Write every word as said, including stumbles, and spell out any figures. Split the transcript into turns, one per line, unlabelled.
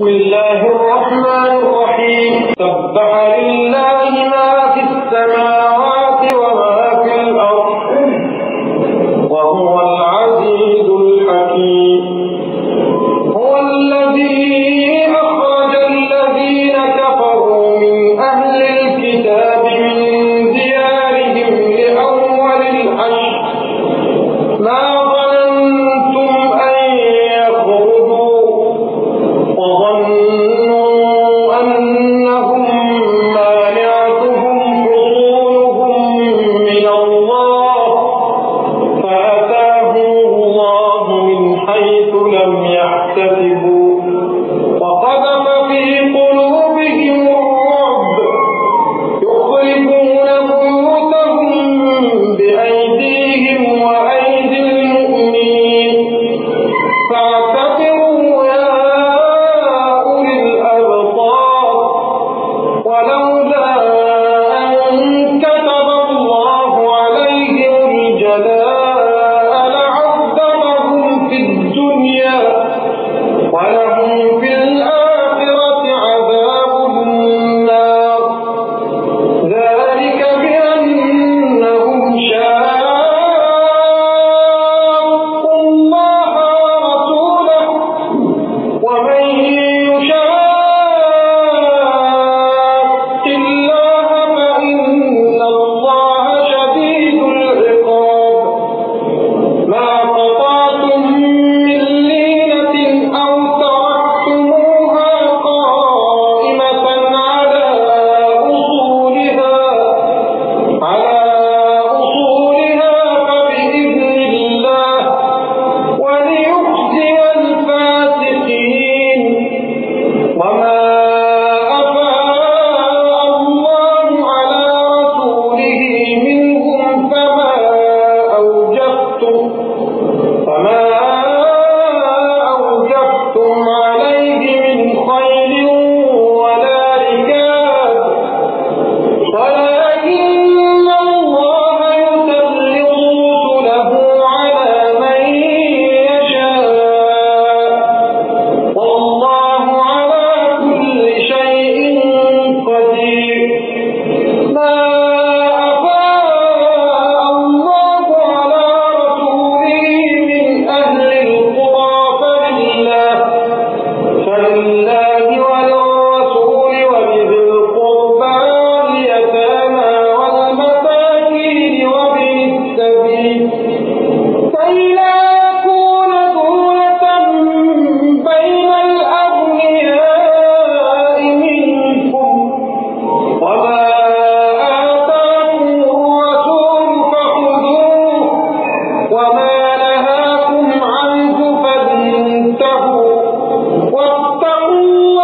بسم الله الرحمن الرحيم سبح لله ما في السماوات وما في الأرض وهو العزيز الحكيم هو الذي أخرج الذين كفروا من أهل الكتاب من ديارهم لأول الحشر ما ظننتم أن يخرجوا وظنوا أنهم مانعتهم حصولهم من الله فأتاهم الله من حيث لم يحتسبوا وقذف في قلوبهم الرعب يخربون بيوتهم بأيديهم وأيدي المؤمنين فاعتبروا يا أولي الأبصار ولولا أن كتب الله عليهم الجلاء لعذبهم في الدنيا ولهم في الآخرة عذاب النار ذلك بأنهم شاقوا الله ورسوله ومن يشاق الله فإن الله شديد العقاب ما قطعتم من لينة أو تركتموها قائمة على أصولها على أصولها فبإذن الله وليخزي الفاسقين وما أفاء الله على رسوله منهم فما أوجفتم فما أوجفتم عليه من خيل ولا ركاب ولكن الله يسلط رسله على من يشاء والله على كل شيء قدير ما أفاء الله على رسوله من أهل القرى فلله فلله وللرسول ولذي القربى واليتامى والمساكين وابن السبيل كي لا يكون دولة بين الأغنياء منكم وما آتاكم الرسول فخذوه وما نهاكم عنه فانتهوا واتقوا